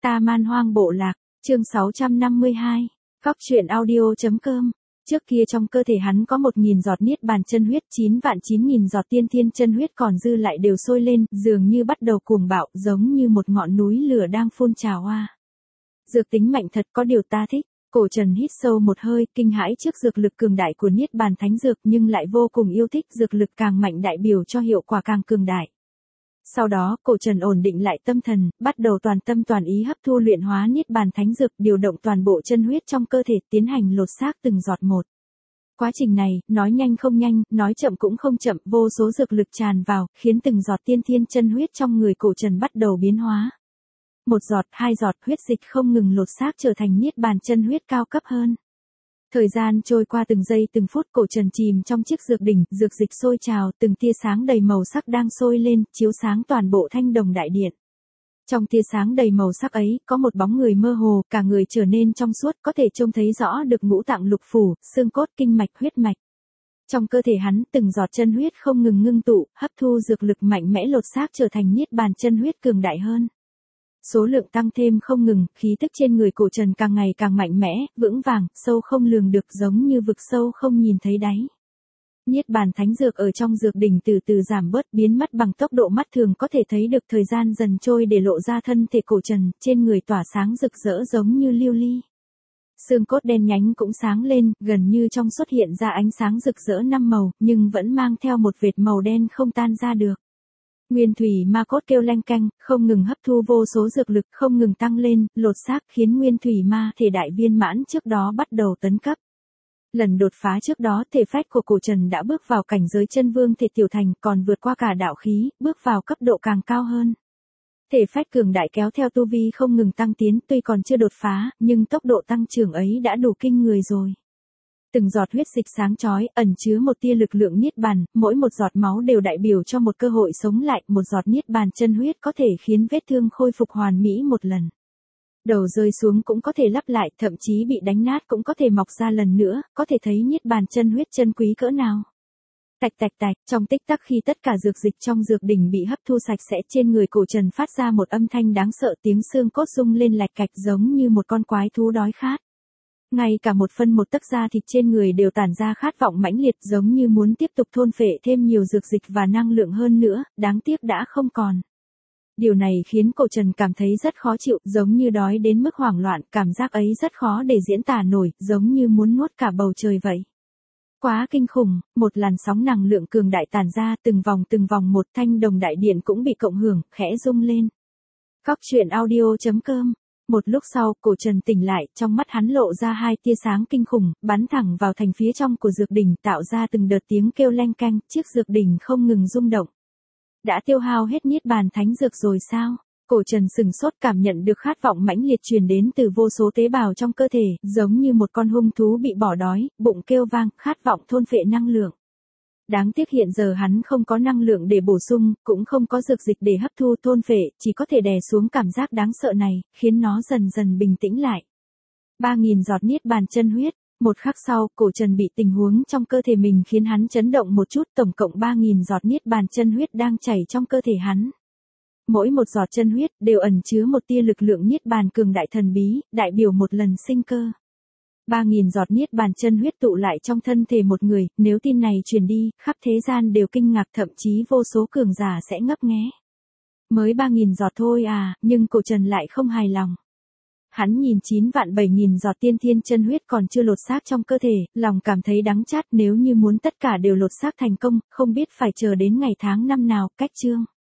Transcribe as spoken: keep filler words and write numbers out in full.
Ta Man Hoang Bộ Lạc, chương sáu trăm năm mươi hai, Cóc truyện audio.com. Trước kia trong cơ thể hắn có một nghìn giọt niết bàn chân huyết, chín vạn chín nghìn giọt tiên thiên chân huyết còn dư lại đều sôi lên, dường như bắt đầu cuồng bạo, giống như một ngọn núi lửa đang phun trào hoa. Dược tính mạnh thật, có điều ta thích. Cổ Trần hít sâu một hơi, kinh hãi trước dược lực cường đại của niết bàn thánh dược, nhưng lại vô cùng yêu thích dược lực càng mạnh đại biểu cho hiệu quả càng cường đại. Sau đó, Cổ Trần ổn định lại tâm thần, bắt đầu toàn tâm toàn ý hấp thu luyện hóa niết bàn thánh dược, điều động toàn bộ chân huyết trong cơ thể, tiến hành lột xác từng giọt một. Quá trình này, nói nhanh không nhanh, nói chậm cũng không chậm, vô số dược lực tràn vào, khiến từng giọt tiên thiên chân huyết trong người Cổ Trần bắt đầu biến hóa. Một giọt, hai giọt, huyết dịch không ngừng lột xác trở thành niết bàn chân huyết cao cấp hơn. Thời gian trôi qua từng giây từng phút, Cổ Trần chìm trong chiếc dược đỉnh, dược dịch sôi trào, từng tia sáng đầy màu sắc đang sôi lên, chiếu sáng toàn bộ Thanh Đồng đại điện. Trong tia sáng đầy màu sắc ấy, có một bóng người mơ hồ, cả người trở nên trong suốt, có thể trông thấy rõ được ngũ tạng lục phủ, xương cốt, kinh mạch, huyết mạch. Trong cơ thể hắn, từng giọt chân huyết không ngừng ngưng tụ, hấp thu dược lực mạnh mẽ lột xác trở thành niết bàn chân huyết cường đại hơn. Số lượng tăng thêm không ngừng, khí tức trên người Cổ Trần càng ngày càng mạnh mẽ, vững vàng, sâu không lường được, giống như vực sâu không nhìn thấy đáy. Niết bàn thánh dược ở trong dược đỉnh từ từ giảm bớt, biến mất bằng tốc độ mắt thường có thể thấy được, thời gian dần trôi để lộ ra thân thể Cổ Trần, trên người tỏa sáng rực rỡ giống như lưu ly. Xương cốt đen nhánh cũng sáng lên, gần như trong xuất hiện ra ánh sáng rực rỡ năm màu, nhưng vẫn mang theo một vệt màu đen không tan ra được. Nguyên thủy ma cốt kêu leng keng, không ngừng hấp thu vô số dược lực, không ngừng tăng lên, lột xác, khiến nguyên thủy ma thể đại viên mãn trước đó bắt đầu tấn cấp. Lần đột phá trước đó, thể phách của Cổ Trần đã bước vào cảnh giới chân vương thể tiểu thành, còn vượt qua cả đạo khí, bước vào cấp độ càng cao hơn. Thể phách cường đại kéo theo tu vi không ngừng tăng tiến, tuy còn chưa đột phá, nhưng tốc độ tăng trưởng ấy đã đủ kinh người rồi. Từng giọt huyết dịch sáng chói, ẩn chứa một tia lực lượng niết bàn, mỗi một giọt máu đều đại biểu cho một cơ hội sống lại, một giọt niết bàn chân huyết có thể khiến vết thương khôi phục hoàn mỹ một lần. Đầu rơi xuống cũng có thể lắp lại, thậm chí bị đánh nát cũng có thể mọc ra lần nữa, có thể thấy niết bàn chân huyết chân quý cỡ nào. Tạch tạch tạch, trong tích tắc khi tất cả dược dịch trong dược đỉnh bị hấp thu sạch sẽ, trên người Cổ Trần phát ra một âm thanh đáng sợ, tiếng xương cốt rung lên lạch cạch giống như một con quái thú đói khát. Ngay cả một phân một tấc da thịt trên người đều tản ra khát vọng mãnh liệt, giống như muốn tiếp tục thôn phệ thêm nhiều dược dịch và năng lượng hơn nữa, đáng tiếc đã không còn. Điều này khiến Cổ Trần cảm thấy rất khó chịu, giống như đói đến mức hoảng loạn, cảm giác ấy rất khó để diễn tả nổi, giống như muốn nuốt cả bầu trời vậy. Quá kinh khủng, một làn sóng năng lượng cường đại tản ra, từng vòng từng vòng một, Thanh Đồng đại điện cũng bị cộng hưởng, khẽ rung lên. Cóc truyện audio.com. Một lúc sau, Cổ Trần tỉnh lại, trong mắt hắn lộ ra hai tia sáng kinh khủng, bắn thẳng vào thành phía trong của dược đỉnh, tạo ra từng đợt tiếng kêu leng keng, chiếc dược đỉnh không ngừng rung động. Đã tiêu hao hết niết bàn thánh dược rồi sao? Cổ Trần sừng sốt, cảm nhận được khát vọng mãnh liệt truyền đến từ vô số tế bào trong cơ thể, giống như một con hung thú bị bỏ đói, bụng kêu vang, khát vọng thôn phệ năng lượng. Đáng tiếc hiện giờ hắn không có năng lượng để bổ sung, cũng không có dược dịch để hấp thu thôn phệ, chỉ có thể đè xuống cảm giác đáng sợ này, khiến nó dần dần bình tĩnh lại. Ba nghìn giọt niết bàn chân huyết. Một khắc sau, Cổ Trần bị tình huống trong cơ thể mình khiến hắn chấn động một chút, tổng cộng ba nghìn giọt niết bàn chân huyết đang chảy trong cơ thể hắn. Mỗi một giọt chân huyết đều ẩn chứa một tia lực lượng niết bàn cường đại thần bí, đại biểu một lần sinh cơ. ba nghìn giọt niết bàn chân huyết tụ lại trong thân thể một người, nếu tin này truyền đi, khắp thế gian đều kinh ngạc, thậm chí vô số cường giả sẽ ngấp nghé. Mới ba nghìn giọt thôi à, nhưng Cổ Trần lại không hài lòng. Hắn nhìn chín vạn bảy nghìn giọt tiên thiên chân huyết còn chưa lột xác trong cơ thể, lòng cảm thấy đắng chát, nếu như muốn tất cả đều lột xác thành công, không biết phải chờ đến ngày tháng năm nào, cách chương.